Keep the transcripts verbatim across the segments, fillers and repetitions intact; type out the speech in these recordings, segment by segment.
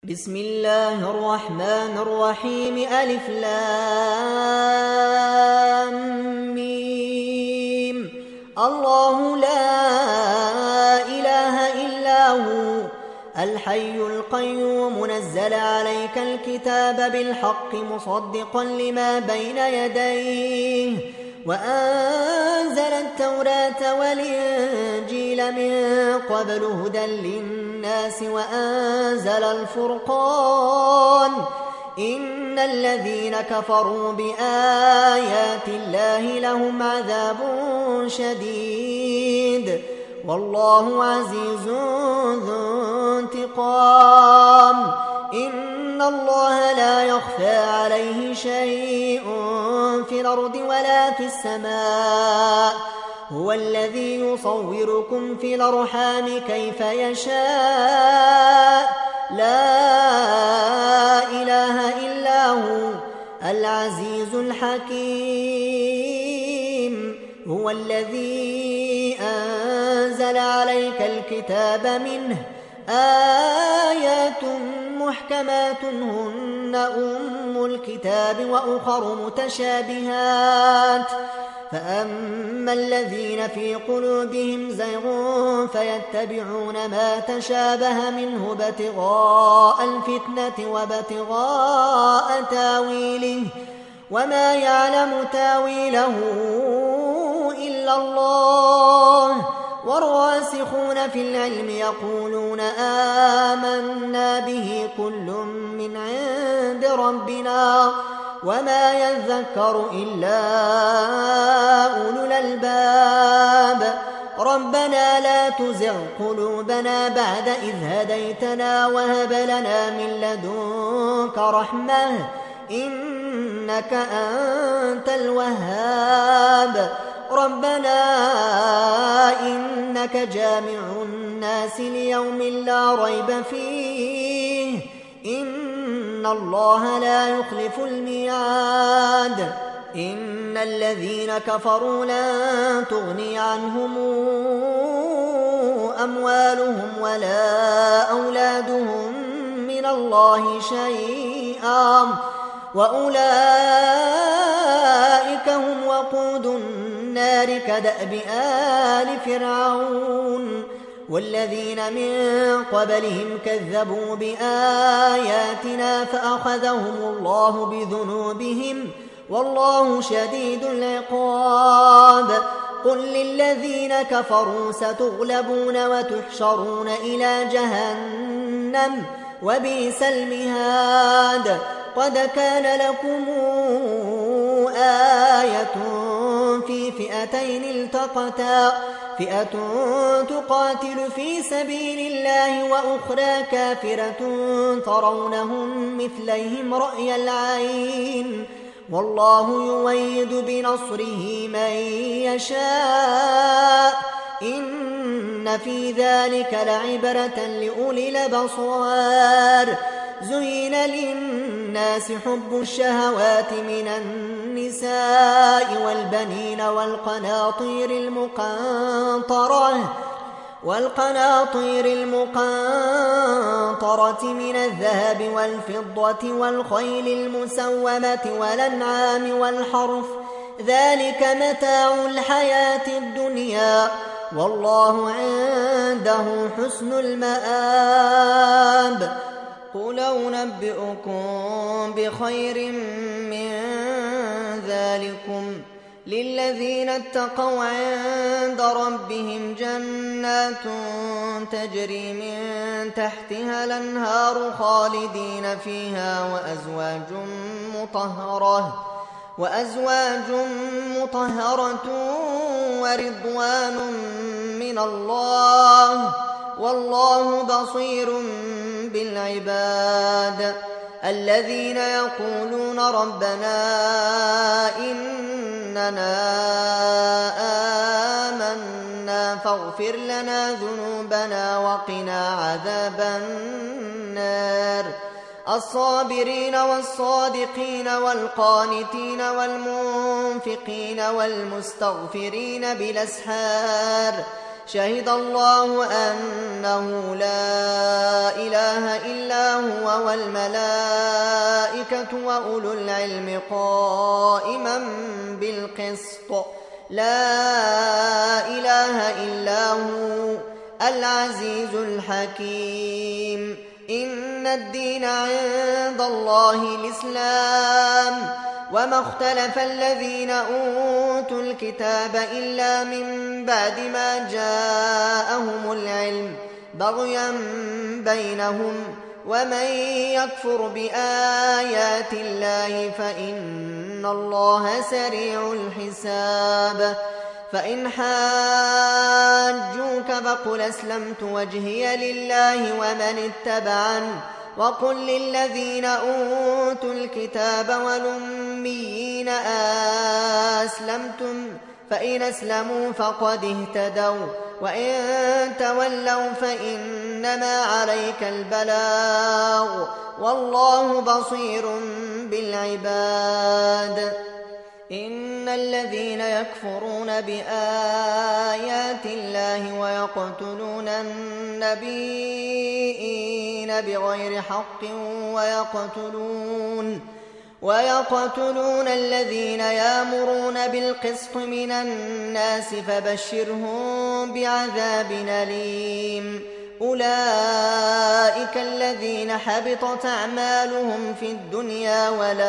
بسم الله الرحمن الرحيم ألف لام ميم الله لا إله إلا هو الحي القيوم نزل عليك الكتاب بالحق مصدقا لما بين يديه وأنزل التوراة والإنجيل من قبل هدى للناس وأنزل الفرقان إن الذين كفروا بآيات الله لهم عذاب شديد والله عزيز ذو انتقام إن الله لا يخفى عليه شيء في الأرض ولا في السماء هو الذي يصوركم في الأرحام كيف يشاء لا إله إلا هو العزيز الحكيم هو الذي أنزل عليك الكتاب منه آيات محكمات هن أم الكتاب وأخر متشابهات فأما الذين في قلوبهم زيغ فيتبعون ما تشابه منه ابتغاء الفتنة وابتغاء تاويله وما يعلم تاويله إلا الله والراسخون في العلم يقولون آمنا به كل من عند ربنا وما يذكر إلا أولو الألباب ربنا لا تزغ قلوبنا بعد إذ هديتنا وهب لنا من لدنك رحمة إنك أنت الوهاب ربنا إنك جامع الناس ليوم لا ريب فيه إن الله لا يخلف الميعاد إن الذين كفروا لن تغني عنهم أموالهم ولا أولادهم من الله شيئا وأولئك هم وقود النار كدأب آل فرعون والذين من قبلهم كذبوا بآياتنا فأخذهم الله بذنوبهم والله شديد العقاب قل للذين كفروا ستغلبون وتحشرون إلى جهنم وبئس المهاد قد كان لكم آية في فئتين التقتا فئة تقاتل في سبيل الله وأخرى كافرة ترونهم مثليهم رأي العين والله يؤيد بنصره من يشاء إن في ذلك لعبرة لأولي الأبصار زين للناس حب الشهوات من النساء والبنين والقناطير المقنطرة والقناطير المقنطرة من الذهب والفضة والخيل المسومة والأنعام والحرث ذلك متاع الحياة الدنيا والله عنده حسن المآب قل أنبئكم بخير من ذلكم للذين اتقوا عند ربهم جنات تجري من تحتها الأنهار خالدين فيها وأزواج مطهرة وأزواج مطهرة ورضوان من الله والله بصير بالعباد الذين يقولون ربنا إننا آمنا فاغفر لنا ذنوبنا وقنا عذاب النار الصابرين والصادقين والقانتين والمنفقين والمستغفرين بالأسحار شهد الله أنه لا إله إلا هو والملائكة وأولو العلم قائما بالقسط لا إله إلا هو العزيز الحكيم إن الدين عند الله الإسلام وما اختلف الذين أوتوا الكتاب إلا من بعد ما جاءهم العلم بغيا بينهم ومن يكفر بآيات الله فإن الله سريع الحساب فإن حاجوك فقل أسلمت وجهي لله ومن اتبعني وقل للذين أوتوا الكتاب والأميين أسلمتم فإن أسلموا فقد اهتدوا وإن تولوا فإنما عليك البلاغ والله بصير بالعباد إن الذين يكفرون بآيات الله ويقتلون النبيين بغير حق ويقتلون ويقتلون الذين يأمرون بالقسط من الناس فبشرهم بعذاب أليم أولئك الذين حبطت أعمالهم في الدنيا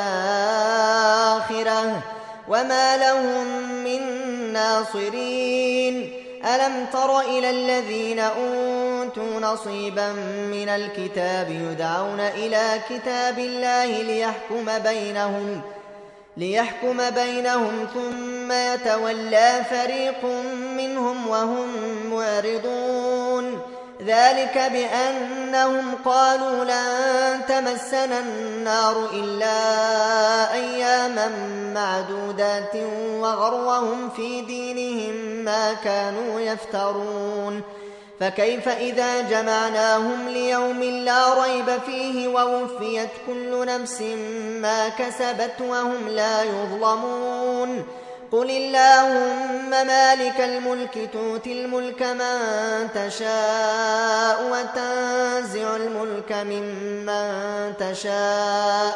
والآخرة وما لهم من ناصرين ألم تر إلى الذين أوتوا نصيبا من الكتاب يدعون إلى كتاب الله ليحكم بينهم ليحكم بينهم ثم يتولى فريق منهم وهم معرضون ذلك بأنهم قالوا لن تمسنا النار إلا أياما معدودات وغرهم في دينهم ما كانوا يفترون فكيف إذا جمعناهم ليوم لا ريب فيه ووفيت كل نفس ما كسبت وهم لا يظلمون قل اللهم مالك الملك تؤتي الملك من تشاء وتنزع الملك ممن تشاء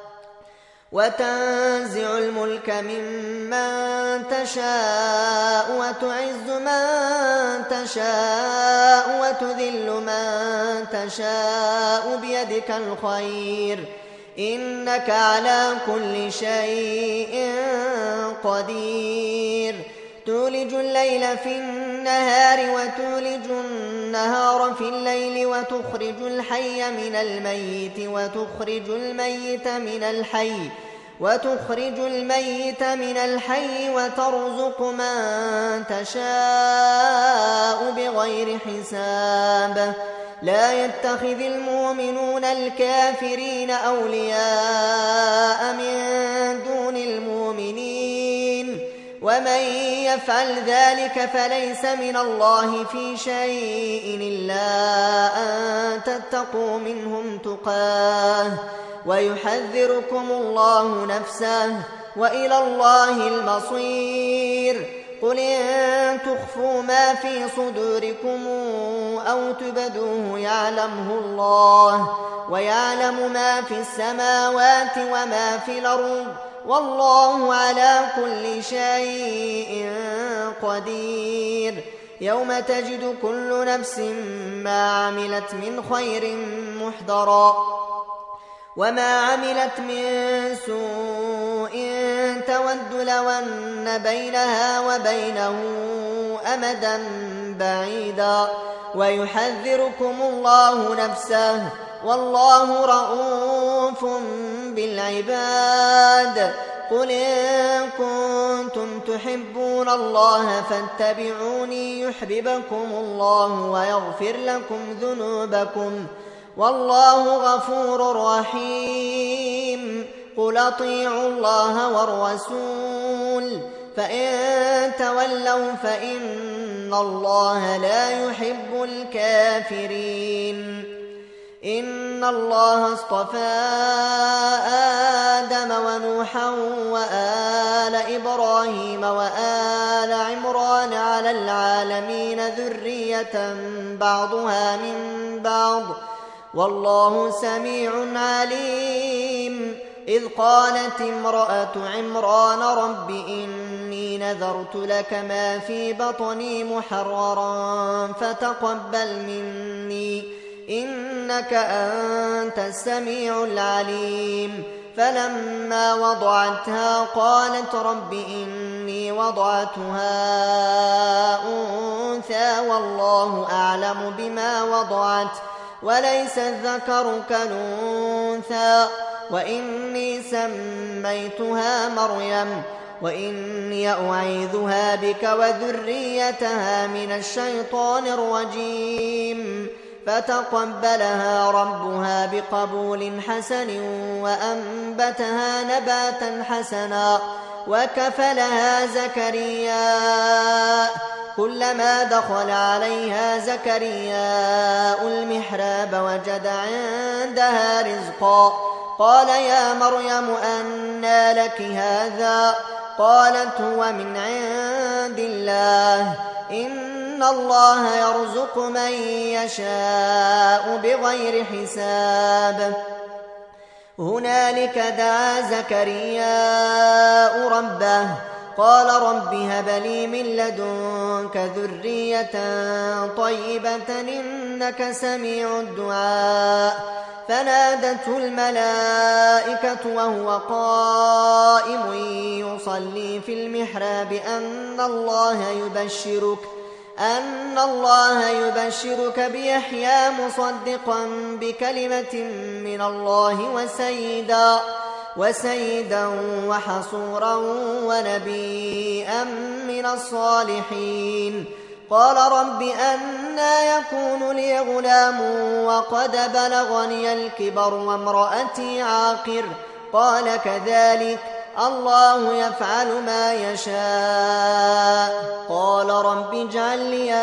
وتنزع الملك ممن تشاء وتعز من تشاء وتذل من تشاء بيدك الخير إنك على كل شيء قدير تولج الليل في النهار وتولج النهار في الليل وتخرج الحي من الميت وتخرج الميت من الحي وتخرج الميت من الحي وترزق من تشاء بغير حساب لا يتخذ المؤمنون الكافرين أولياء من دون المؤمنين ومن يفعل ذلك فليس من الله في شيء إلا أن تتقوا منهم تقاه ويحذركم الله نفسه وإلى الله المصير قل إن تخفوا ما في صدوركم أو تبدوه يعلمه الله ويعلم ما في السماوات وما في الأرض والله على كل شيء قدير يوم تجد كل نفس ما عملت من خير محضرا وما عملت من سوء تود لو أن بينها وبينه أمدا بعيدا ويحذركم الله نفسه والله رؤوف بالعباد قل إن كنتم تحبون الله فاتبعوني يحببكم الله ويغفر لكم ذنوبكم والله غفور رحيم قل أطيعوا الله والرسول فإن تولوا فإن الله لا يحب الكافرين إن الله اصطفى آدم ونوحا وآل إبراهيم وآل عمران على العالمين ذرية بعضها من بعض والله سميع عليم. إذ قالت امرأة عمران رب إني نذرت لك ما في بطني محررا فتقبل مني إنك أنت السميع العليم. فلما وضعتها قالت رب إني وضعتها أنثى والله أعلم بما وضعت وليس الذكر كالأنثى وإني سميتها مريم وإني أعيذها بك وذريتها من الشيطان الرجيم. فتقبلها ربها بقبول حسن وأنبتها نباتا حسنا وكفلها زكريا. كلما دخل عليها زكرياء المحراب وجد عندها رزقا قال يا مريم أنى لك هذا؟ قالت هو من عند الله إن الله يرزق من يشاء بغير حساب. هنالك دعا زكرياء ربه قال رب هب لي من لدنك ذرية طيبة إنك سميع الدعاء. فنادته الملائكة وهو قائم يصلي في المحراب أن الله يبشرك أن الله يبشرك بيحيى مصدقا بكلمة من الله وسيدا وسيدا وحصورا ونبيا من الصالحين. قال رب أنى يكون لي غلام وقد بلغني الكبر وامرأتي عاقر؟ قال كذلك الله يفعل ما يشاء. قال رب اجعل لي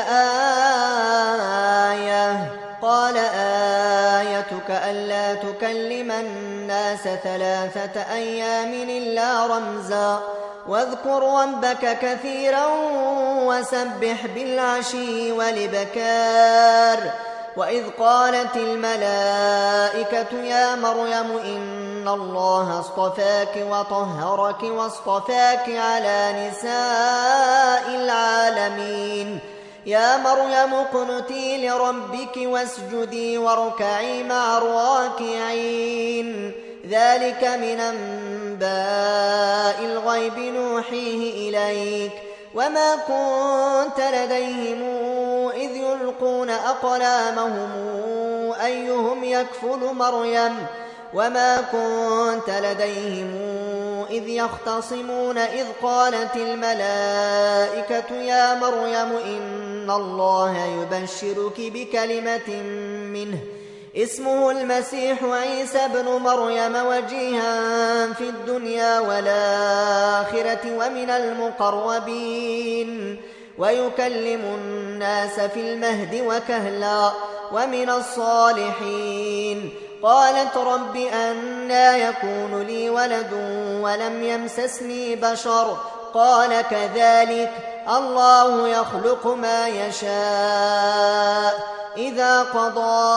آية. قال آيتك ألا تكلم الناس ثلاثة أيام إلا رمزا واذكر ربك كثيرا وسبح بالعشي والإبكار. وإذ قالت الملائكة يا مريم إن الله اصطفاك وطهرك واصطفاك على نساء العالمين. يا مريم اقنتي لربك واسجدي واركعي مع الراكعين. ذلك من أنباء الغيب نوحيه إليك وما كنت لديهم إذ يلقون أقلامهم أيهم يكفل مريم وما كنت لديهم إذ يختصمون إذ قالت الملائكة يا مريم إن الله يبشرك بكلمة منه اسمه المسيح عيسى بن مريم وجيها في الدنيا والآخرة ومن المقربين ويكلم الناس في المهد وكهلا ومن الصالحين. قالت رب أنى يكون لي ولد ولم يمسسني بشر؟ قال كذلك الله يخلق ما يشاء إذا قضى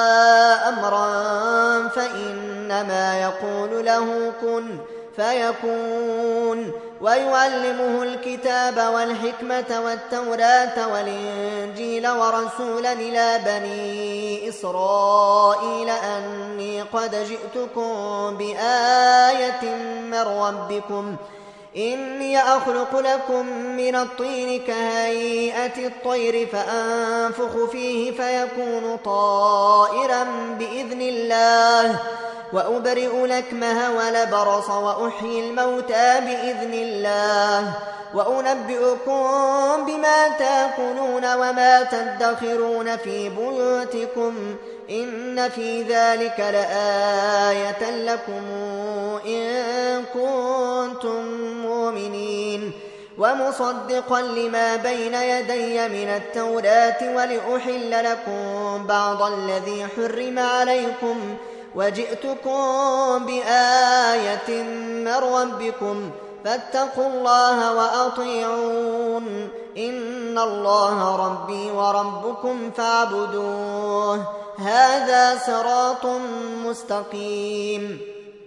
أمرا فإنما يقول له كن فيكون. ويعلمه الكتاب والحكمة والتوراة والإنجيل ورسولا إلى بني إسرائيل أني قد جئتكم بآية من ربكم إني أخلق لكم من الطين كهيئة الطير فأنفخ فيه فيكون طائرا بإذن الله وأبرئ الأكمه والأبرص وأحيي الموتى بإذن الله وأنبئكم بما تأكلون وما تدخرون في بيوتكم إن في ذلك لآية لكم إن كنتم مؤمنين. ومصدقا لما بين يدي من التوراة ولأحل لكم بعض الذي حرم عليكم وجئتكم بآية من ربكم فاتقوا الله وأطيعون إن الله ربي وربكم فاعبدوه هذا صراط مستقيم.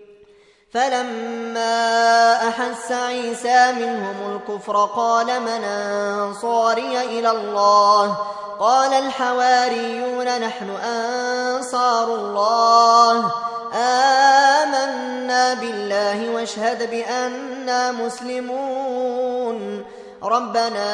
فلما أحس عيسى منهم الكفر قال من أنصاري إلى الله قال الحواريون نحن أنصار الله آمنا بالله واشهد بأننا مسلمون ربنا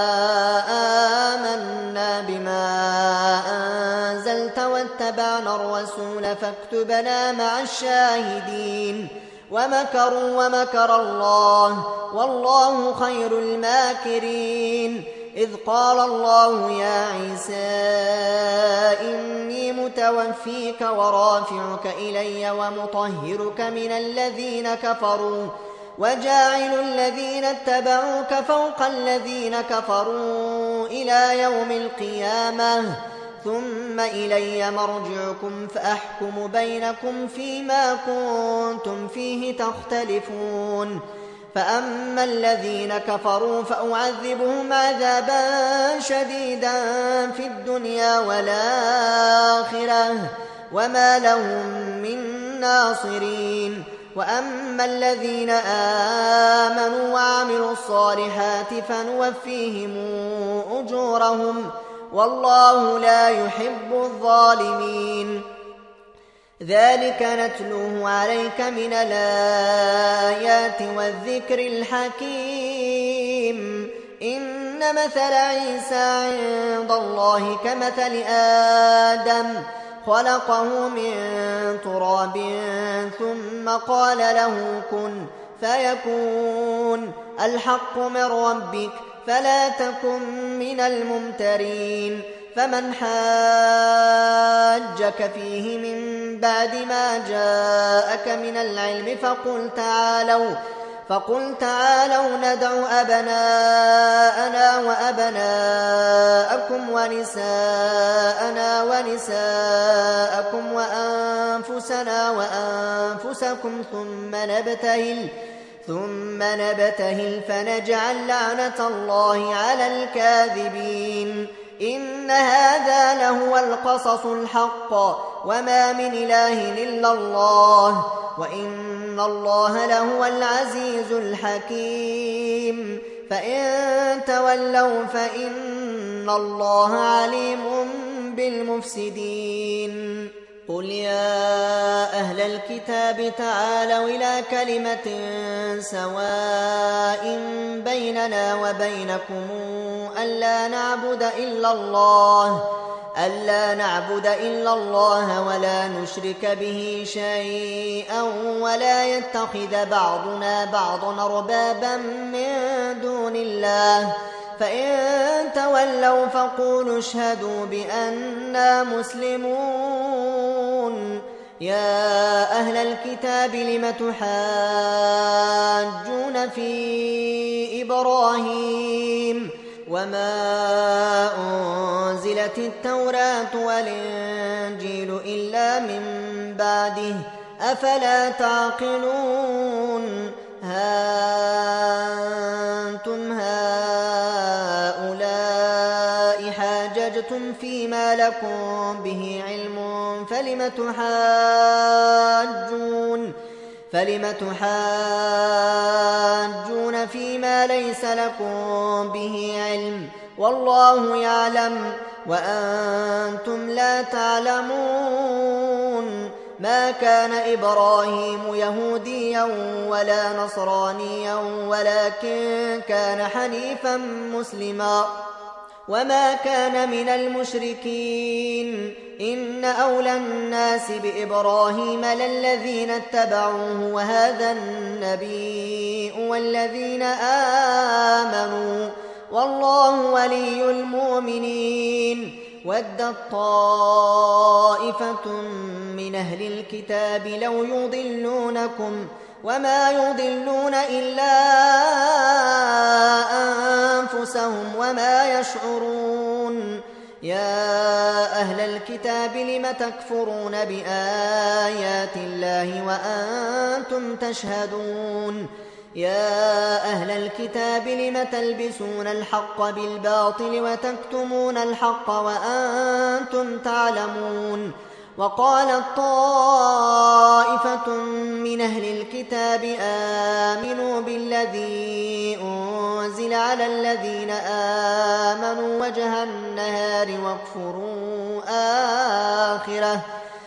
آمنا بما أنزلت واتبعنا الرسول فاكتبنا مع الشاهدين ومكروا ومكر الله والله خير الماكرين. إذ قال الله يا عيسى إني متوفيك ورافعك إلي ومطهرك من الذين كفروا وجاعل الذين اتبعوك فوق الذين كفروا إلى يوم القيامة ثم إلي مرجعكم فأحكم بينكم فيما كنتم فيه تختلفون. فأما الذين كفروا فأعذبهم عذابا شديدا في الدنيا والآخرة وما لهم من ناصرين. وأما الذين آمنوا وعملوا الصالحات فنوفيهم أجورهم والله لا يحب الظالمين. ذلك نتلوه عليك من الآيات والذكر الحكيم. إن مثل عيسى عند الله كمثل آدم خلقه من تراب ثم قال له كن فيكون الحق من ربك فلا تكن من الممترين. فمن حاجك فيه من بعد ما جاءك من العلم فقل تعالوا فقل تعالوا ندع أبناءنا وأبناءكم ونساءنا ونساءكم وأنفسنا وأنفسكم ثم نبتهل ثم نبتهل فنجعل لعنة الله على الكاذبين. إن هذا لهو القصص الحق وما من إله إلا الله وإن الله لهو العزيز الحكيم. فإن تولوا فإن الله عليم بالمفسدين. قل يا أهل الكتاب تعالوا إلى كلمة سواء بيننا وبينكم ألا نعبد إلا الله ألا نعبد إلا الله ولا نشرك به شيئا ولا يتخذ بعضنا بعضا أربابا من دون الله. فإن تولوا فقولوا اشهدوا بأننا مسلمون. يا أهل الكتاب لم تحاجون في إبراهيم وما أنزلت التوراة والإنجيل إلا من بعده أفلا تعقلون. ها أنتم هؤلاء حاججتم فيما لكم به علم فلم تحاجون فلم تحاجون فيما ليس لكم به علم والله يعلم وأنتم لا تعلمون. ما كان إبراهيم يهوديا ولا نصرانيا ولكن كان حنيفا مسلما وما كان من المشركين. إن أولى الناس بإبراهيم للذين اتبعوه وهذا النبي والذين آمنوا والله ولي المؤمنين. ودت طائفة من أهل الكتاب لو يضلونكم وما يضلون إلا أنفسهم وما يشعرون. يا أهل الكتاب لم تكفرون بآيات الله وأنتم تشهدون. يا أهل الكتاب لم تلبسون الحق بالباطل وتكتمون الحق وأنتم تعلمون وقالت طائفة من أهل الكتاب آمنوا بالذي أنزل على الذين آمنوا وجه النهار واكفروا آخره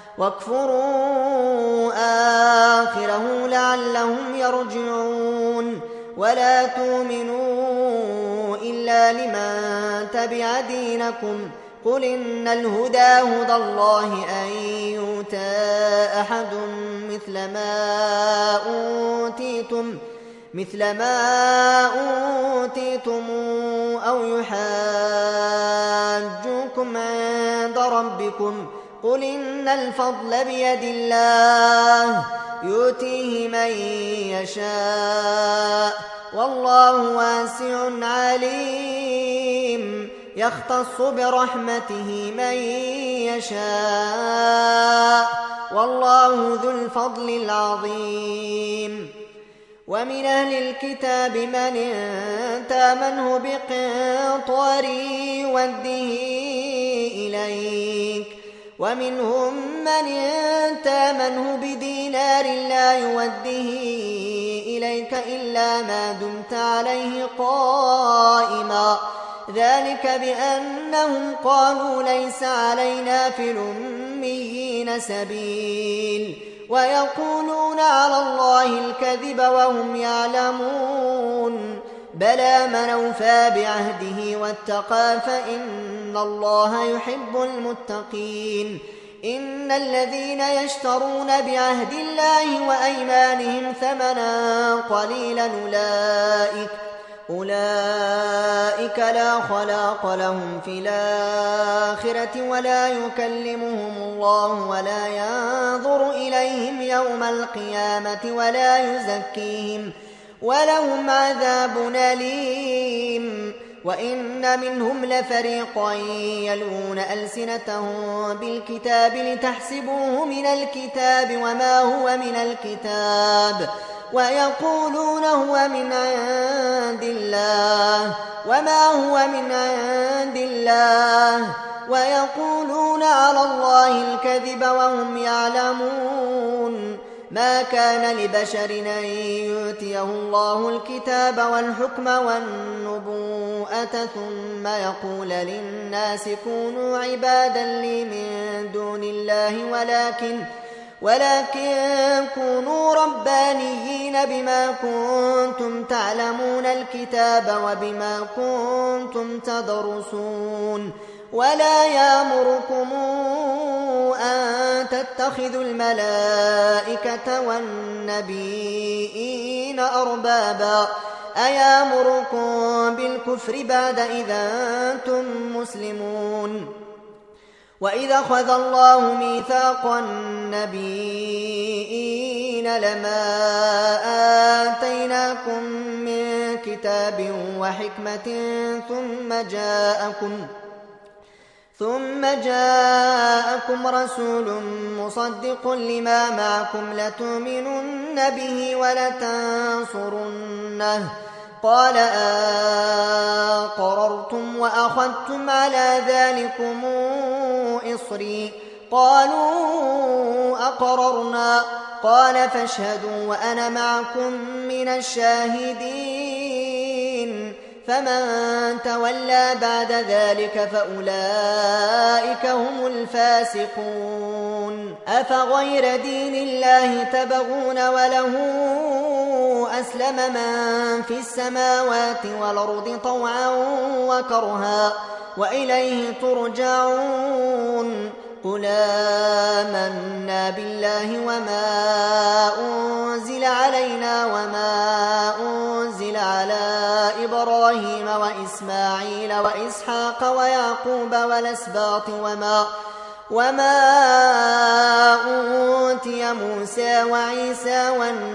واكفروا آخره لعلهم يرجعون ولا تؤمنوا إلا لمن تبع دينكم قل إن الهدى هدى الله أن يؤتى أحد مثل ما أوتيتم مثل ما أوتيتم أو يحاجوكم عند ربكم قل إن الفضل بيد الله يؤتيه من يشاء والله واسع عليم يختص برحمته من يشاء والله ذو الفضل العظيم ومن أهل الكتاب من تامنه بقنطار يوده إليك ومنهم من تامنه بدينار لا يوده إليك إلا ما دمت عليه قائما ذلك بأنهم قالوا ليس علينا في الأميين سبيل ويقولون على الله الكذب وهم يعلمون بلى من أوفى بعهده واتقى فإن الله يحب المتقين إن الذين يشترون بعهد الله وأيمانهم ثمنا قليلا أولئك أولئك لا خلاق لهم في الآخرة ولا يكلمهم الله ولا ينظر إليهم يوم القيامة ولا يزكيهم ولهم عذاب أليم وإن منهم لفريقا يلوون ألسنتهم بالكتاب لتحسبوه من الكتاب وما هو من الكتاب ويقولون هو من عند الله وما هو من عند الله ويقولون على الله الكذب وهم يعلمون ما كان لبشر أن يؤتيه الله الكتاب والحكم والنبوءة ثم يقول للناس كونوا عبادا لي من دون الله ولكن ولكن كونوا ربانيين بما كنتم تعلمون الكتاب وبما كنتم تدرسون ولا يأمركم أن تتخذوا الملائكة والنبيين أربابا أيأمركم بالكفر بعد إذا أنتم مسلمون وإذا أخذ الله ميثاق النبيين لما آتيناكم من كتاب وحكمة ثم جاءكم ثم جاءكم رسول مصدق لما معكم لتؤمنن به ولتنصرنه قال أقررتم وأخذتم على ذلكم إصري قالوا أقررنا قال فاشهدوا وأنا معكم من الشاهدين فمن تولى بعد ذلك فأولئك هم الفاسقون أفغير دين الله تبغون وله أسلم من في السماوات والأرض طوعا وكرها وإليه ترجعون قل آمنا بالله وما أنزل علينا وما أنزل على إبراهيم وإسماعيل وإسحاق ويعقوب والأسباط وما وما أوتي موسى وعيسى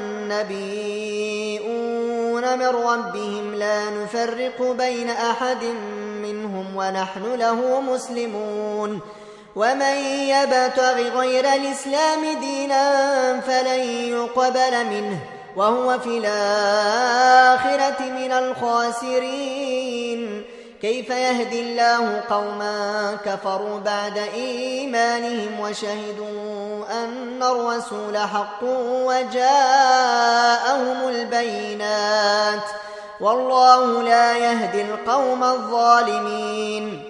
والنبيون من ربهم لا نفرق بين أحد منهم ونحن له مسلمون ومن يبتغ غير الإسلام دينا فلن يقبل منه وهو في الآخرة من الخاسرين. كيف يهدي الله قوما كفروا بعد إيمانهم وشهدوا أن الرسول حق وجاءهم البينات والله لا يهدي القوم الظالمين.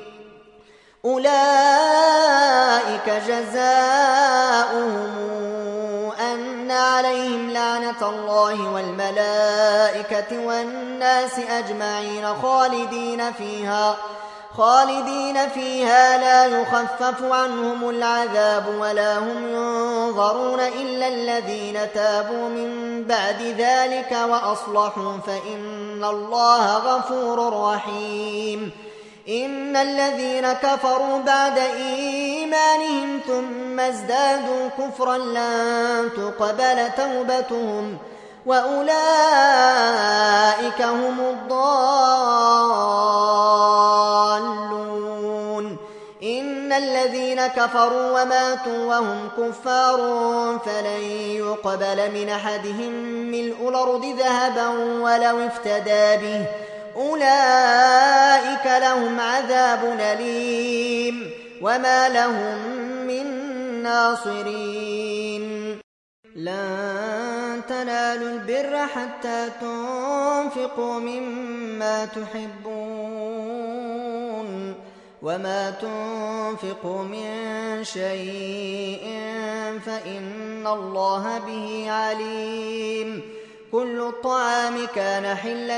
أولئك جزاؤهم أن عليهم لعنة الله والملائكة والناس أجمعين خالدين فيها خالدين فيها لا يخفف عنهم العذاب ولا هم ينظرون إلا الذين تابوا من بعد ذلك وأصلحوا فإن الله غفور رحيم. إن الذين كفروا بعد إيمانهم ثم ازدادوا كفرا لن تقبل توبتهم وأولئك هم الضالون. إن الذين كفروا وماتوا وهم كفار فلن يقبل من أحدهم ملء الأرض ذهبا ولو افتدى به أولئك لهم عذاب أليم وما لهم من ناصرين. لن تنالوا البر حتى تنفقوا مما تحبون وما تنفقوا من شيء فإن الله به عليم. كل الطعام كان حلا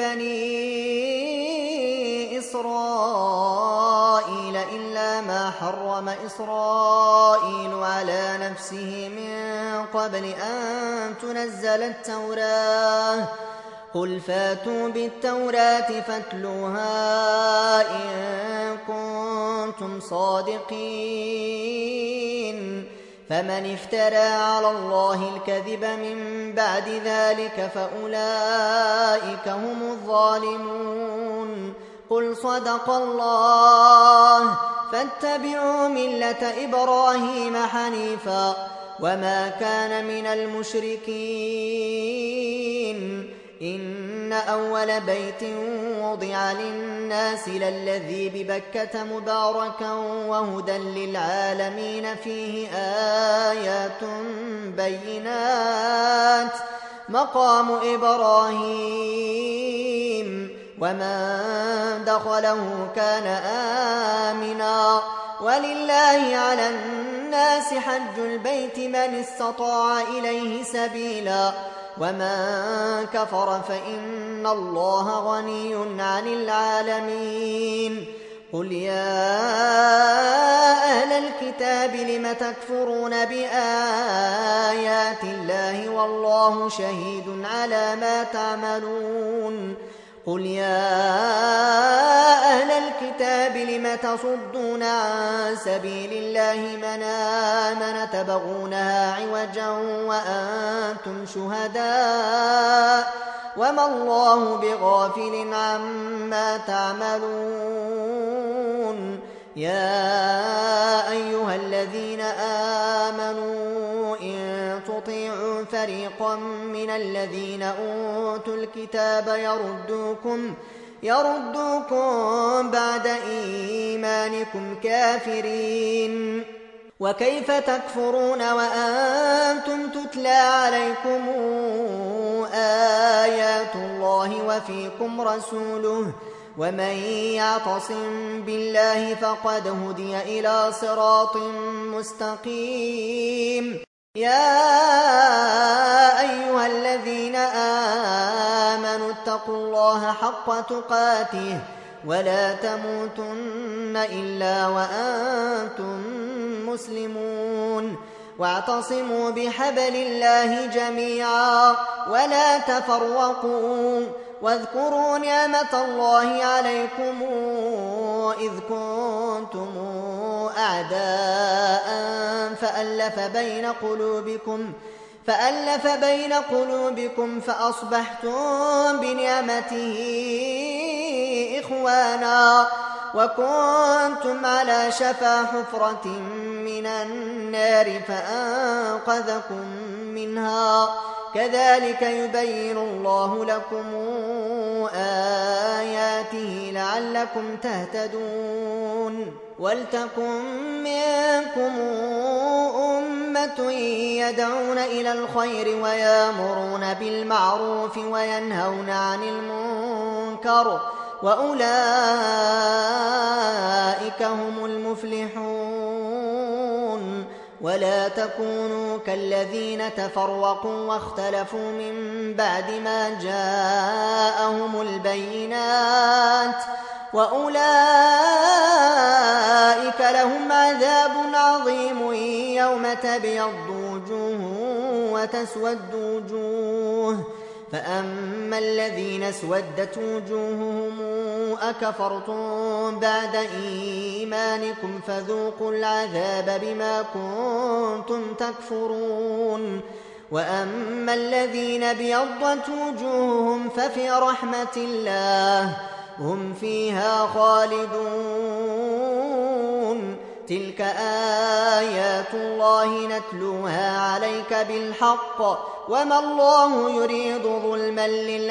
لبني إسرائيل إلا ما حرم إسرائيل على نفسه من قبل أن تنزل التوراة. قل فاتوا بالتوراة فاتلوها إن كنتم صادقين. فمن افترى على الله الكذب من بعد ذلك فأولئك هم الظالمون. قل صدق الله فاتبعوا ملة إبراهيم حنيفا وما كان من المشركين. إن أول بيت وضع للناس للذي ببكة مباركا وهدى للعالمين فيه آيات بينات مقام إبراهيم ومن دخله كان آمنا ولله على الناس حج البيت من استطاع إليه سبيلا ومن كفر فإن الله غني عن العالمين. قل يا أهل الكتاب لم تكفرون بآيات الله والله شهيد على ما تعملون. قل يا أهل الكتاب لم تصدون عن سبيل الله من آمن تبغونها عوجا وأنتم شهداء وما الله بغافل عما تعملون. يا أيها الذين آمنوا إن تطيعوا فريقا من الذين أوتوا الكتاب يردوكم يردوكم بعد إيمانكم كافرين. وكيف تكفرون وأنتم تتلى عليكم آيات الله وفيكم رسوله ومن يعتصم بالله فقد هدي إلى صراط مستقيم. يا أيها الذين آمنوا اتقوا الله حق تقاته ولا تموتن إلا وأنتم مسلمون. واعتصموا بحبل الله جميعا ولا تفرقوا واذكروا نعمة الله عليكم إذ كنتم أعداء فألف بين قلوبكم فألف بين قلوبكم فأصبحتم بنعمته إخوانا وكنتم على شفا حفرة من النار فأنقذكم منها كذلك يبين الله لكم آياته لعلكم تهتدون ولتكن منكم أمة يدعون إلى الخير ويامرون بالمعروف وينهون عن المنكر وأولئك هم المفلحون ولا تكونوا كالذين تفرقوا واختلفوا من بعد ما جاءهم البينات وأولئك لهم عذاب عظيم يوم تبيض وجوه وتسود وجوه فأما الذين اسودت وجوههم أكفرتم بعد إيمانكم فذوقوا العذاب بما كنتم تكفرون وأما الذين ابيضت وجوههم ففي رحمة الله هم فيها خالدون تلك آيات الله نتلوها عليك بالحق وما الله يريد ظلما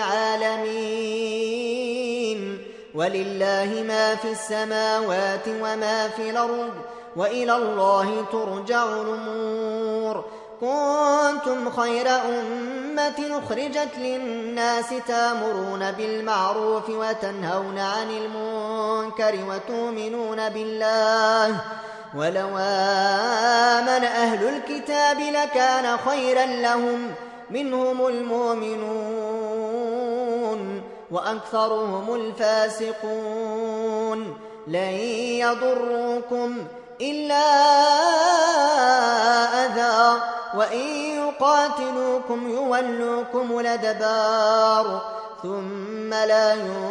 للعالمين ولله ما في السماوات وما في الأرض وإلى الله ترجع الأمور كنتم خير أمة أخرجت للناس تأمرون بالمعروف وتنهون عن المنكر وتؤمنون بالله ولو آمن أهل الكتاب لكان خيرا لهم منهم المؤمنون وأكثرهم الفاسقون لن يضروكم إلا أذى وإن يقاتلوكم يولوكم الأدبار ثم لا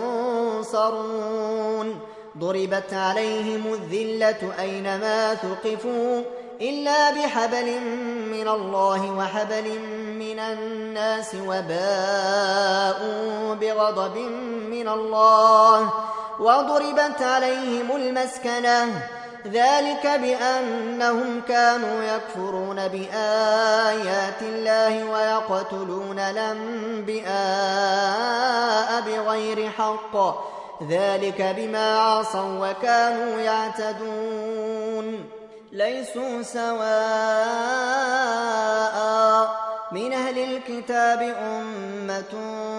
ينصرون ضربت عليهم الذلة أينما ثقفوا إلا بحبل من الله وحبل من الناس وباءوا بغضب من الله وضربت عليهم المسكنة ذلك بأنهم كانوا يكفرون بآيات الله ويقتلون الأنبياء بغير حق ذلك بما عصوا وكانوا يعتدون ليسوا سواء من أهل الكتاب أمة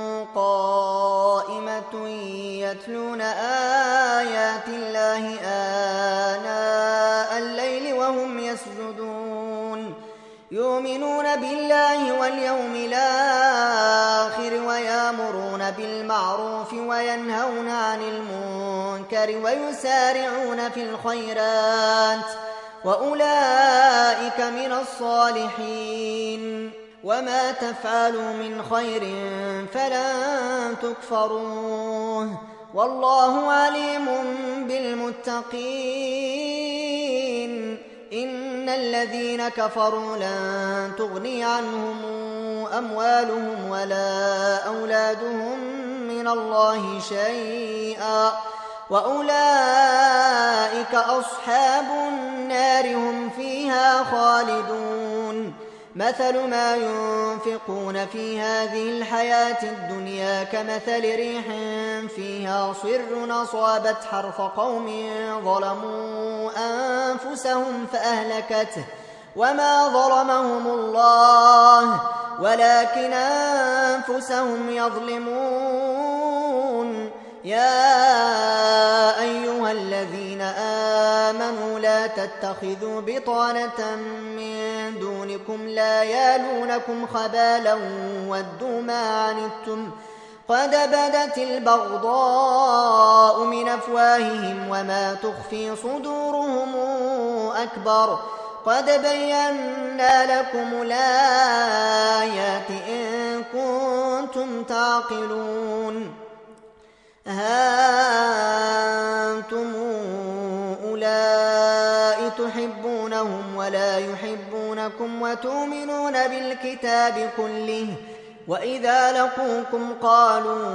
قائمة يتلون آيات الله آناء الليل وهم يسجدون يؤمنون بالله واليوم الآخر ويأمرون بالمعروف وينهون عن المنكر ويسارعون في الخيرات وأولئك من الصالحين وما تفعلوا من خير فلن تكفروه والله عليم بالمتقين إن الذين كفروا لن تغني عنهم أموالهم ولا أولادهم من الله شيئا وأولئك أصحاب النار هم فيها خالدون مثل ما ينفقون في هذه الحياة الدنيا كمثل ريح فيها صر أصابت حرث قوم ظلموا أنفسهم فأهلكته وما ظلمهم الله ولكن أنفسهم يظلمون يا أيها الذين آمنوا لا تتخذوا بطانة من دونكم لا يالونكم خبالا ودوا ما عنتم قد بدت البغضاء من أفواههم وما تخفي صدورهم أكبر قد بينا لكم الآيات إن كنتم تعقلون ها أنتم أولئك تحبونهم ولا يحبونكم وتؤمنون بالكتاب كله وإذا لقوكم قالوا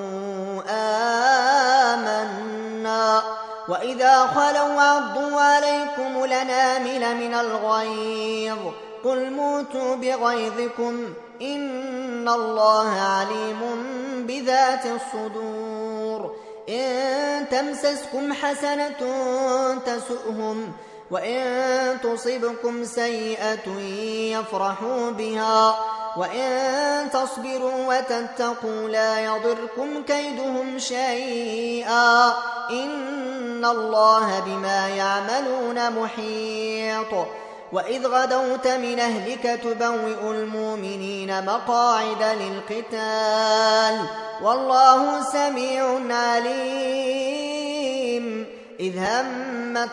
آمنا وإذا خلوا عضوا عليكم الأنامل من الغيظ قل موتوا بغيظكم إن الله عليم بذات الصدور إن تمسسكم حسنة تسؤهم وإن تصبكم سيئة يفرحوا بها وإن تصبروا وتتقوا لا يضركم كيدهم شيئا إن الله بما يعملون محيط وإذ غدوت من أهلك تبوئ المؤمنين مقاعد للقتال والله سميع عليم إذ همت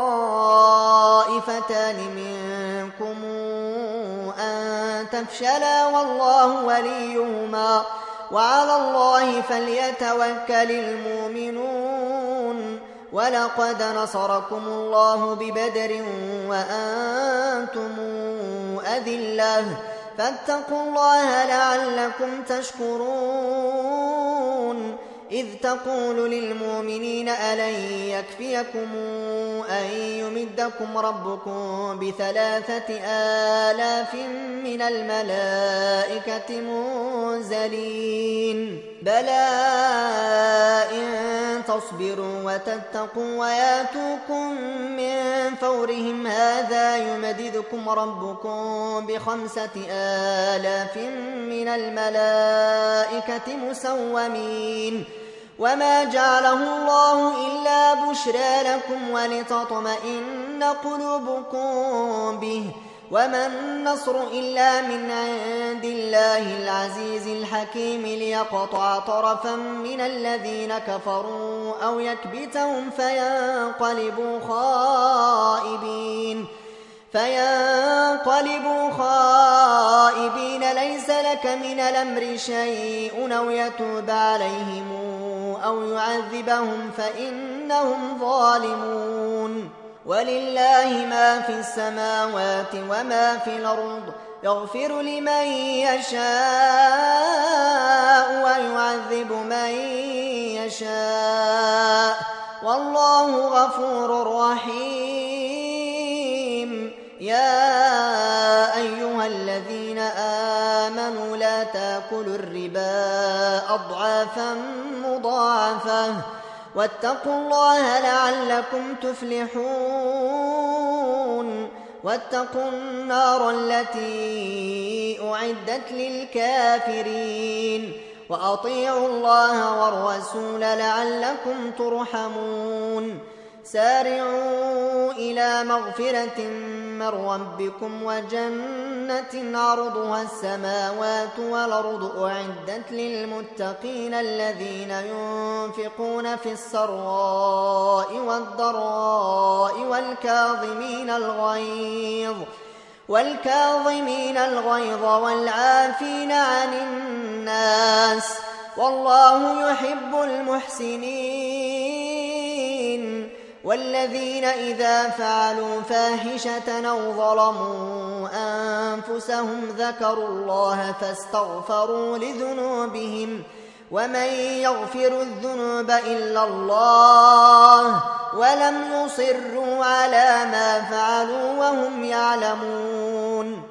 طائفتان منكم أن تفشلا والله وليهما وعلى الله فليتوكل المؤمنون ولقد نصركم الله ببدر وأنتم أذلة فاتقوا الله لعلكم تشكرون إذ تقول للمؤمنين ألن يكفيكم أن يمدكم ربكم بثلاثة آلاف من الملائكة منزلين بلى إن تصبروا وتتقوا وياتوكم من فورهم هذا يمددكم ربكم بخمسة آلاف من الملائكة مسومين وما جعله الله إلا بشرى لكم ولتطمئن قلوبكم به وما النصر إلا من عند الله العزيز الحكيم ليقطع طرفا من الذين كفروا أو يكبتهم فينقلبوا خائبين فينقلبوا خائبين ليس لك من الأمر شيء أو يتوب عليهم أو يعذبهم فإنهم ظالمون ولله ما في السماوات وما في الأرض يغفر لمن يشاء ويعذب من يشاء والله غفور رحيم يا أيها الذين آمنوا لا تأكلوا الربا أضعافا مضاعفة واتقوا الله لعلكم تفلحون واتقوا النار التي أعدت للكافرين وأطيعوا الله والرسول لعلكم ترحمون سارعوا إلى مغفرة من ربكم وجنة عرضها السماوات والأرض أعدت للمتقين الذين ينفقون في السراء والضراء والكاظمين الغيظ والكاظمين الغيظ والعافين عن الناس والله يحب المحسنين والذين إذا فعلوا فاحشة أو ظلموا أنفسهم ذكروا الله فاستغفروا لذنوبهم ومن يغفر الذنوب إلا الله ولم يصروا على ما فعلوا وهم يعلمون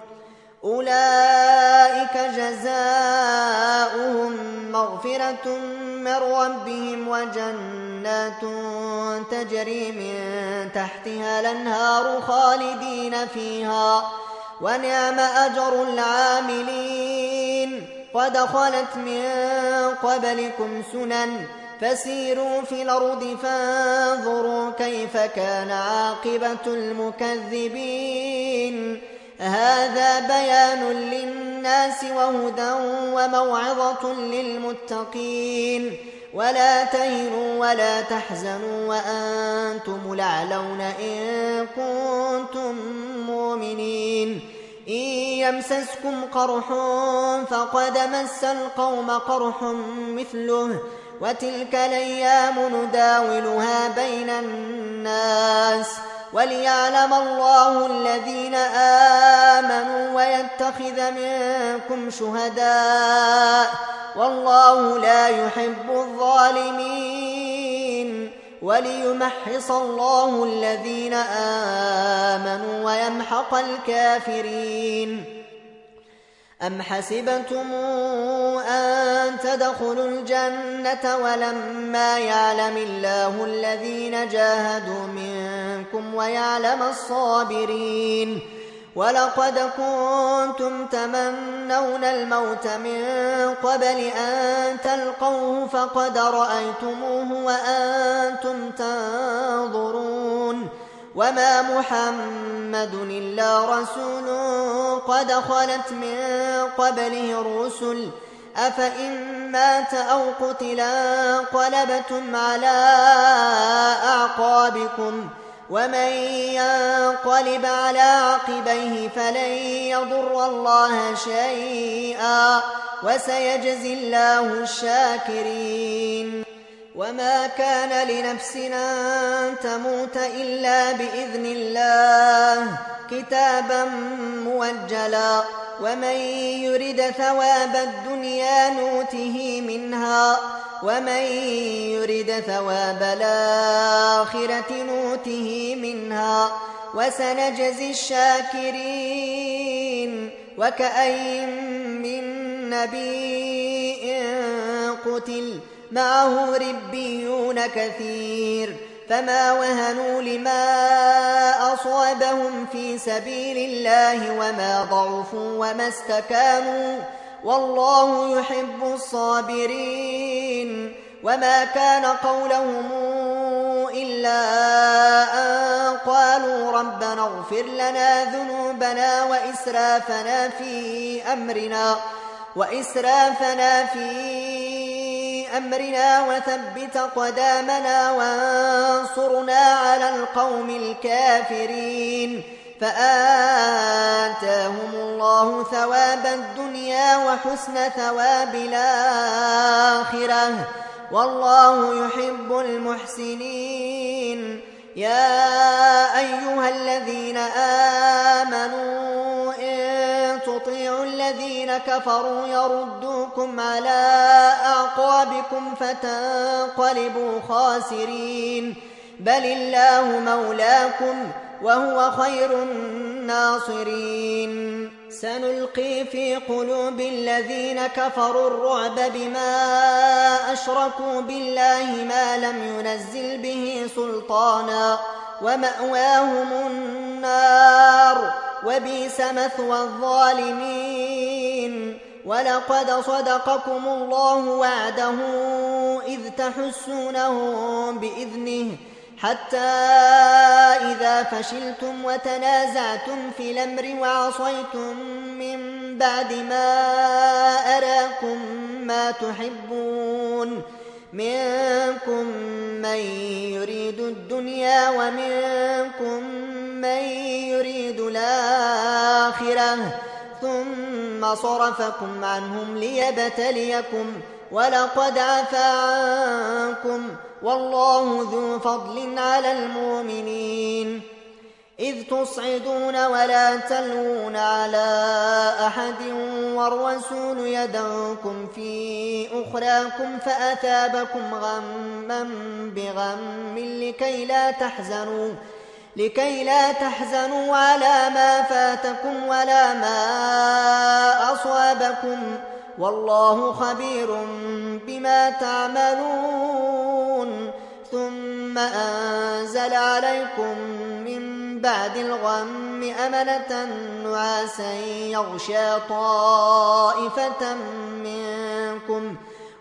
أولئك جزاؤهم مغفرة من ربهم وجنات تجري من تحتها الأنهار خالدين فيها ونعم أجر العاملين قد خلت من قبلكم سنن فسيروا في الأرض فانظروا كيف كان عاقبة المكذبين هذا بيان للناس وهدى وموعظة للمتقين ولا تهنوا ولا تحزنوا وأنتم الأعلون إن كنتم مؤمنين إن يمسسكم قرح فقد مس القوم قرح مثله وتلك الأيام نداولها بين الناس وليعلم الله الذين آمنوا ويتخذ منكم شهداء والله لا يحب الظالمين وليمحص الله الذين آمنوا ويمحق الكافرين. أم حسبتم أن تدخلوا الجنة ولما يعلم الله الذين جاهدوا منكم ويعلم الصابرين؟ ولقد كنتم تمنون الموت من قبل أن تلقوه فقد رأيتموه وأنتم تنظرون. وما محمد إلا رسول قد خلت من قبله الرسل أفإن مات أو قتلا انقلبتم على أعقابكم ومن ينقلب على عقبيه فلن يضر الله شيئا وسيجزي الله الشاكرين. وما كان لنفس أن تموت إلا بإذن الله كتابا موجلا ومن يرد ثواب الدنيا نوته منها ومن يرد ثواب الآخرة نوته منها وسنجزي الشاكرين. وكأين من نبي قتل معه ربيون كثير فما وهنوا لما أصابهم في سبيل الله وما ضعفوا وما استكانوا والله يحب الصابرين. وما كان قولهم إلا أن قالوا ربنا اغفر لنا ذنوبنا وإسرافنا في أمرنا وإسرافنا في أمرنا وثبت قدامنا وانصرنا على القوم الكافرين. فآتاهم الله ثواب الدنيا وحسن ثواب الآخرة والله يحب المحسنين. يا أيها الذين آمنوا إن تطيعوا الذين كفروا يردوكم على أعقابكم فتنقلبوا خاسرين بل الله مولاكم وهو خير الناصرين. سنلقي في قلوب الذين كفروا الرعب بما أشركوا بالله ما لم ينزل به سلطانا ومأواهم النار وبئس مثوى الظالمين. ولقد صدقكم الله وعده إذ تحسونهم بإذنه حتى إذا فشلتم وتنازعتم في الأمر وعصيتم من بعد ما أراكم ما تحبون منكم من يريد الدنيا ومنكم من يريد الآخرة ثم صرفكم عنهم ليبتليكم ولقد عفا عنكم والله ذو فضل على المؤمنين. إذ تصعدون ولا تلوون على أحد والرسول يدعوكم في أخراكم فأثابكم غما بغم لكي لا تحزنوا لكي لا تحزنوا على ما فاتكم ولا ما أصابكم والله خبير بما تعملون. ثم أنزل عليكم من بعد الغم أمنة نعاسا يغشى طائفة منكم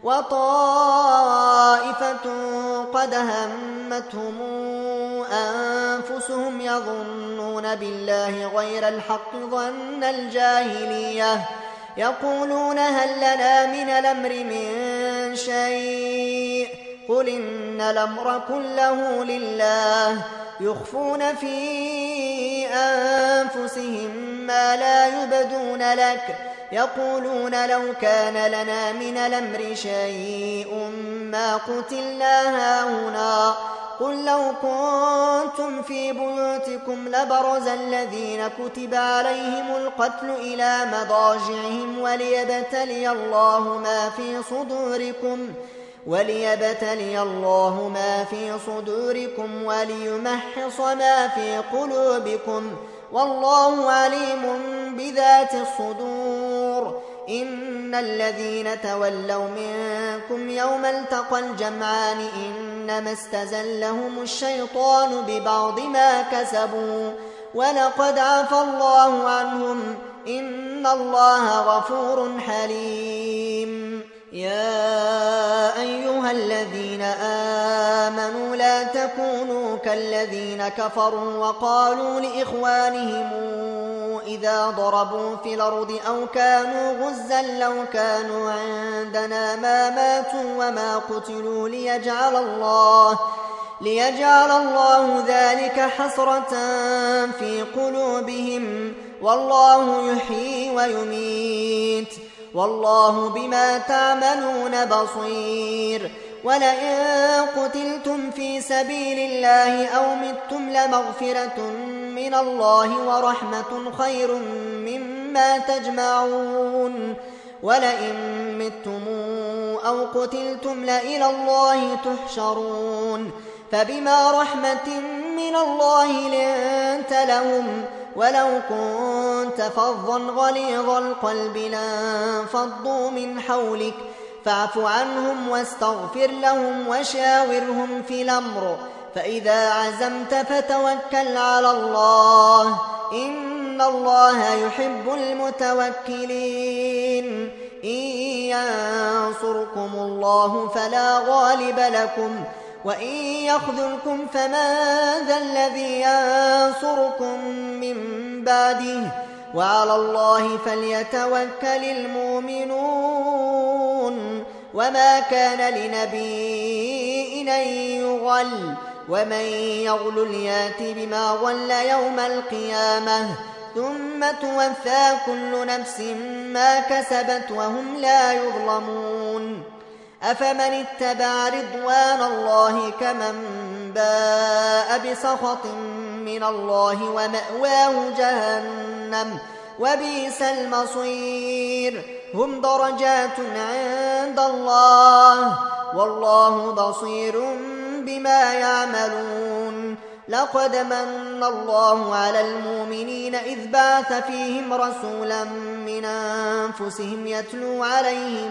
وطائفة قد همتهم أنفسهم يظنون بالله غير الحق ظن الجاهلية يقولون هل لنا من الأمر من شيء قل إن الأمر كله لله يخفون في أنفسهم ما لا يبدون لك يقولون لو كان لنا من الأمر شيء ما قتلنا هاهنا قل لو كنتم في بيوتكم لبرز الذين كتب عليهم القتل إلى مضاجعهم وليبتلي الله ما في صدوركم وليبتلي الله ما في صدوركم وليمحص ما في قلوبكم والله عليم بذات الصدور. إن الذين تولوا منكم يوم التقى الجمعان إنما استزلهم الشيطان ببعض ما كسبوا ولقد عفى الله عنهم إن الله غفور حليم. يا أيها الذين آمنوا لا تكونوا كالذين كفروا وقالوا لإخوانهم إذا ضربوا في الأرض أو كانوا غزا لو كانوا عندنا ما ماتوا وما قتلوا ليجعل الله ليجعل الله ذلك حسرة في قلوبهم والله يحيي ويميت والله بما تعملون بصير. ولئن قتلتم في سبيل الله أو متم لمغفرة من الله ورحمة خير مما تجمعون. ولئن متم أو قتلتم لإلى الله تحشرون. فبما رحمة من الله لنت لهم ولو كنت فظا غليظ القلب لانفضوا من حولك فاعف عنهم واستغفر لهم وشاورهم في الأمر فإذا عزمت فتوكل على الله إن الله يحب المتوكلين. إن ينصركم الله فلا غالب لكم وإن يخذلكم فمن ذا الذي ينصركم من بعده وعلى الله فليتوكل المؤمنون. وما كان لنبي أن يغل ومن يغل يات بما غل يوم القيامة ثم توفى كل نفس ما كسبت وهم لا يظلمون. أفمن اتبع رضوان الله كمن باء بسخط من الله ومأواه جهنم وبئس المصير. هم درجات عند الله والله بصير بما يعملون. لقد من الله على المؤمنين إذ بعث فيهم رسولا من أنفسهم يتلو عليهم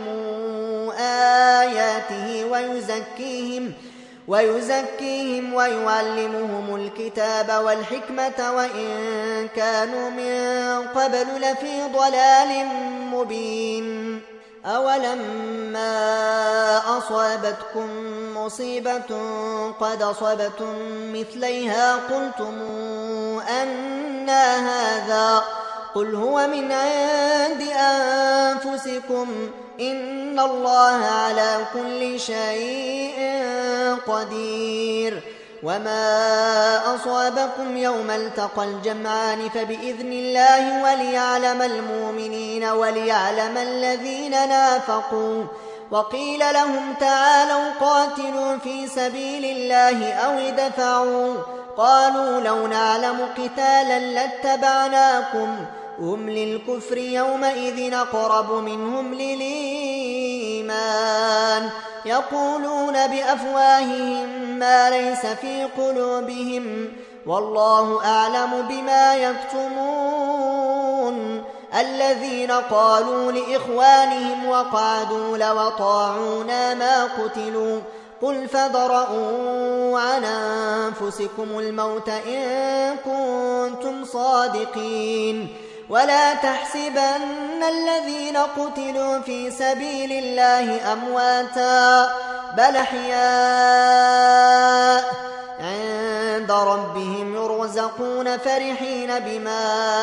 آياته ويزكيهم ويزكيهم ويعلمهم الكتاب والحكمة وإن كانوا من قبل لفي ضلال مبين. أولما أصابتكم مصيبة قد أصبتم مثليها قلتم أنى هذا قل هو من عند أنفسكم إن الله على كل شيء قدير. وما أصابكم يوم التقى الجمعان فبإذن الله وليعلم المؤمنين وليعلم الذين نافقوا. وقيل لهم تعالوا قاتلوا في سبيل الله أو ادفعوا قالوا لو نعلم قتالا لاتبعناكم هم للكفر يومئذ أقرب منهم للإيمان يقولون بأفواههم ما ليس في قلوبهم والله أعلم بما يكتمون. الذين قالوا لإخوانهم وقعدوا لو طاعونا ما قتلوا قل فادرءوا عن أنفسكم الموت إن كنتم صادقين. ولا تحسبن الذين قتلوا في سبيل الله أمواتا بل أحياء عند ربهم يرزقون فرحين بما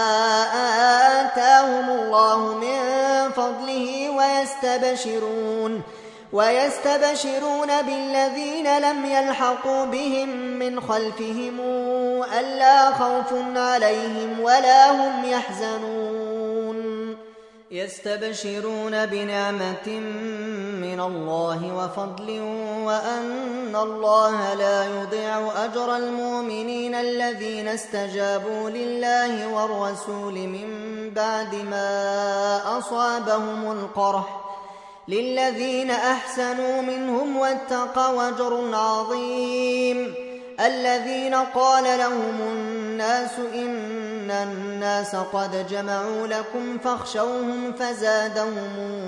آتاهم الله من فضله ويستبشرون ويستبشرون بالذين لم يلحقوا بهم من خلفهم ألا خوف عليهم ولا هم يحزنون. يستبشرون بنعمة من الله وفضل وأن الله لا يضيع أجر المؤمنين الذين استجابوا لله والرسول من بعد ما أصابهم القرح للذين أحسنوا منهم واتقوا أجر عظيم. الذين قال لهم الناس إن الناس قد جمعوا لكم فاخشوهم فزادهم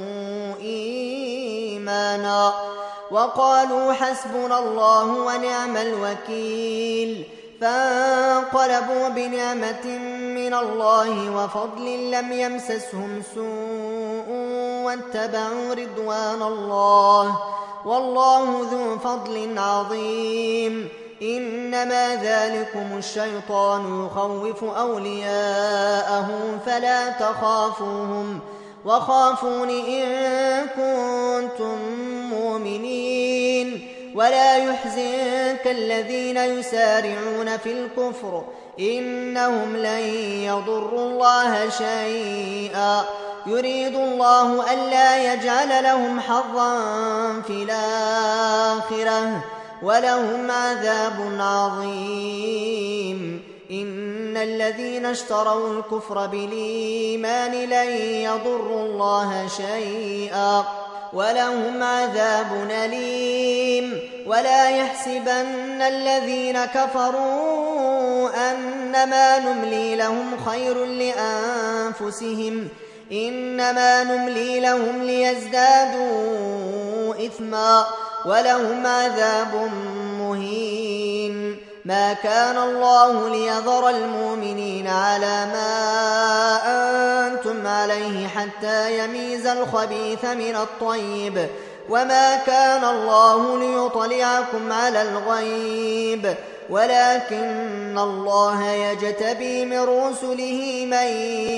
إيمانا وقالوا حسبنا الله ونعم الوكيل. فانقلبوا بنعمة من الله وفضل لم يمسسهم سوء واتبعوا رضوان الله والله ذو فضل عظيم. إنما ذلكم الشيطان يخوف أولياءه فلا تخافوهم وخافون إن كنتم مؤمنين. ولا يحزنك الذين يسارعون في الكفر إنهم لن يضروا الله شيئا يريد الله ألا يجعل لهم حظا في الآخرة ولهم عذاب عظيم. إن الذين اشتروا الكفر بالإيمان لن يضروا الله شيئا ولهم عذاب أليم. ولا يحسبن الذين كفروا أنما نملي لهم خير لأنفسهم إنما نملي لهم ليزدادوا إثما ولهم عذاب مهين. ما كان الله ليذر المؤمنين على ما أنتم عليه حتى يميز الخبيث من الطيب وما كان الله ليطلعكم على الغيب ولكن الله يجتبي من رسله من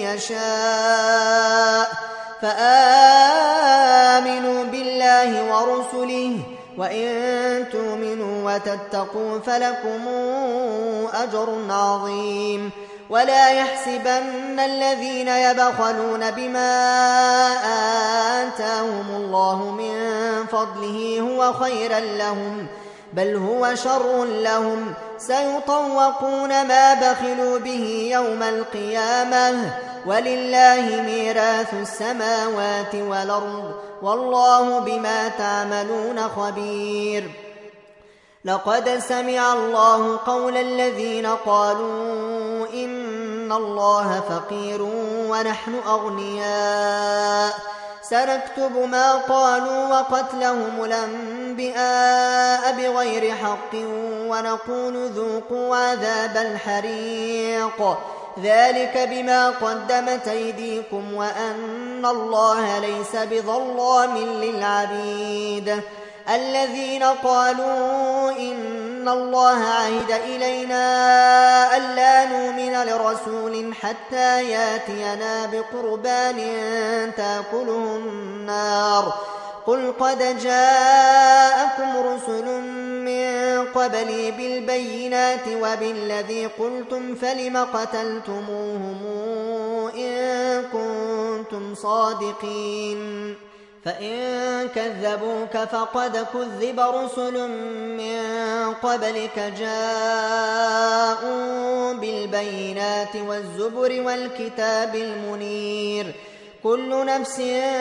يشاء. فآمنوا بالله ورسله وإن تؤمنوا وتتقوا فلكم أجر عظيم. ولا يحسبن الذين يبخلون بما آتاهم الله من فضله هو خيرا لهم بل هو شر لهم سيطوقون ما بخلوا به يوم القيامة ولله ميراث السماوات والأرض والله بما تعملون خبير. لقد سمع الله قول الذين قالوا إن الله فقير ونحن أغنياء سنكتب ما قالوا وقتلهم الأنبياء بغير حق ونقول ذوقوا عذاب الحريق ذلك بما قدمت أيديكم وأن الله ليس بظلام للعبيد. الذين قالوا إن الله عهد إلينا ألا نؤمن لرسول حتى ياتينا بقربان تأكله النار قل قد جاءكم رسل من قبلي بالبينات وبالذي قلتم فلم قتلتموهم إن كنتم صادقين. فإن كذبوك فقد كذب رسل من قبلك جاءوا بالبينات والزبر والكتاب المنير كل نفس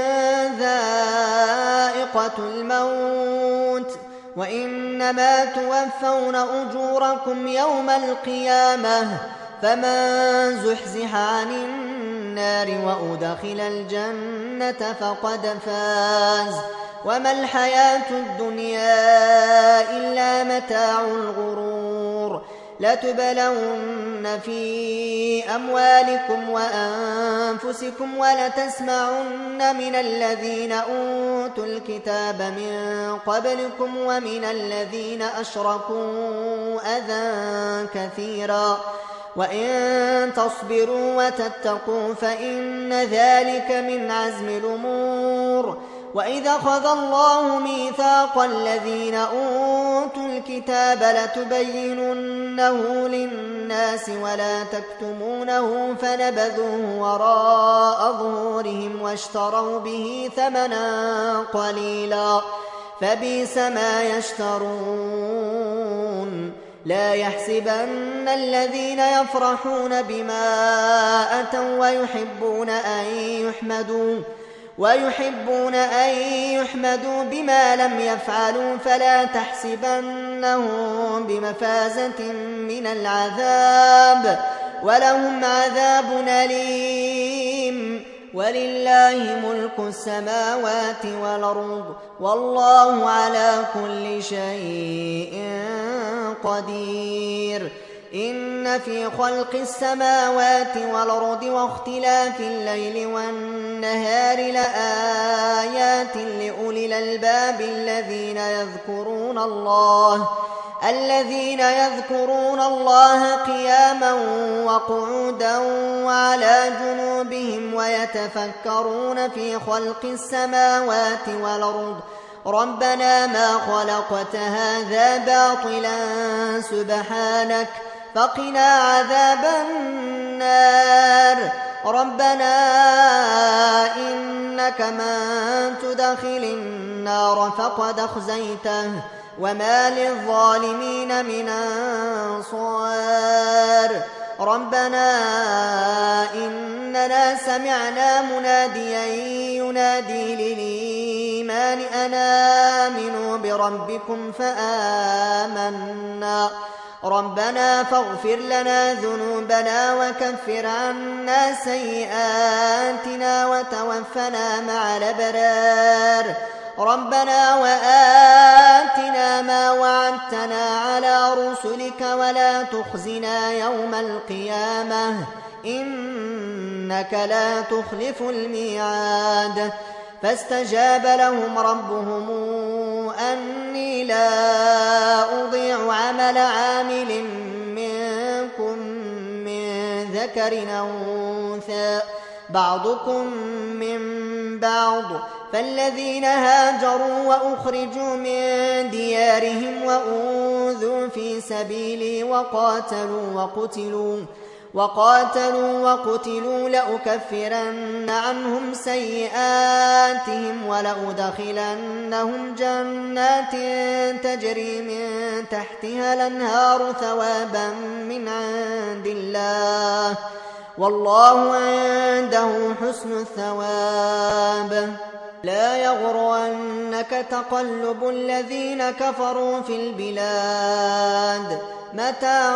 ذائقة الموت وإنما توفون أجوركم يوم القيامة فمن زحزح عن النار وأدخل الجنة فقد فاز وما الحياة الدنيا إلا متاع الغرور. لتبلون في أموالكم وأنفسكم ولتسمعن من الذين أوتوا الكتاب من قبلكم ومن الذين أشركوا أذى كثيرا وإن تصبروا وتتقوا فإن ذلك من عزم الأمور. وإذا أخذ الله ميثاق الذين أوتوا الكتاب لتبيننه للناس ولا تكتمونه فنبذوه وراء ظهورهم واشتروا به ثمنا قليلا فبئس ما يشترون. لا يحسبن الذين يفرحون بما أتوا ويحبون أن يحمدوا ويحبون أن يحمدوا بما لم يفعلوا فلا تحسبنهم بمفازة من العذاب ولهم عذاب أليم ولله ملك السماوات والأرض والله على كل شيء قدير إن في خلق السماوات والأرض واختلاف الليل والنهار لآيات لأولي الألباب الذين يذكرون الله الذين يذكرون الله قياما وقعودا وعلى جنوبهم ويتفكرون في خلق السماوات والأرض ربنا ما خلقت هذا باطلا سبحانك فقنا عذاب النار ربنا إنك من تدخل النار فقد أخزيته وما للظالمين من أنصار ربنا إننا سمعنا مناديا ينادي للإيمان أن آمنوا بربكم فآمنا ربنا فاغفر لنا ذنوبنا وكفر عنا سيئاتنا وتوفنا مع الأبرار ربنا وآتنا ما وعدتنا على رسلك ولا تخزنا يوم القيامة إنك لا تخلف الميعاد فاستجاب لهم ربهم أني لا أضيع عمل عامل منكم من ذكر أو أنثى بعضكم من بعض فالذين هاجروا وأخرجوا من ديارهم وأوذوا في سبيلي وقاتلوا وقتلوا وقاتلوا وقتلوا لأكفرن عنهم سيئاتهم ولأدخلنهم جنات تجري من تحتها الأنهار ثوابا من عند الله والله عنده حسن الثواب لا يغرنك تقلب الذين كفروا في البلاد متاع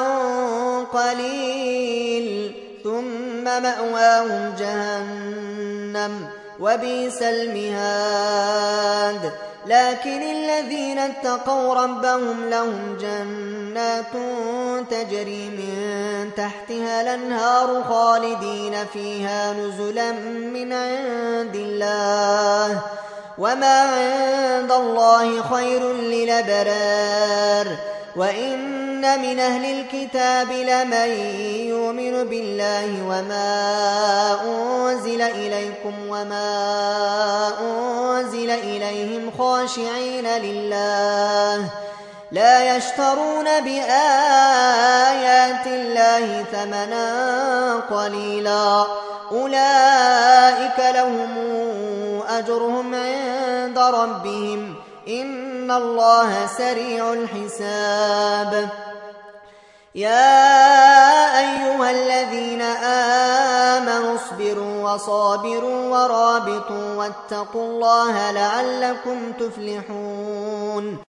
قليل ثم مأواهم جهنم وبئس المهاد لكن الذين اتقوا ربهم لهم جنات تجري من تحتها الأنهار خالدين فيها نزلا من عند الله وما عند الله خير للأبرار وإن من أهل الكتاب لمن يؤمن بالله وما أنزل إليكم وما أنزل إليهم خاشعين لله لا يشترون بآيات الله ثمنا قليلا أولئك لهم أجرهم عند ربهم إن الله سريع الحساب يا أيها الذين آمنوا اصبروا وصابروا ورابطوا واتقوا الله لعلكم تفلحون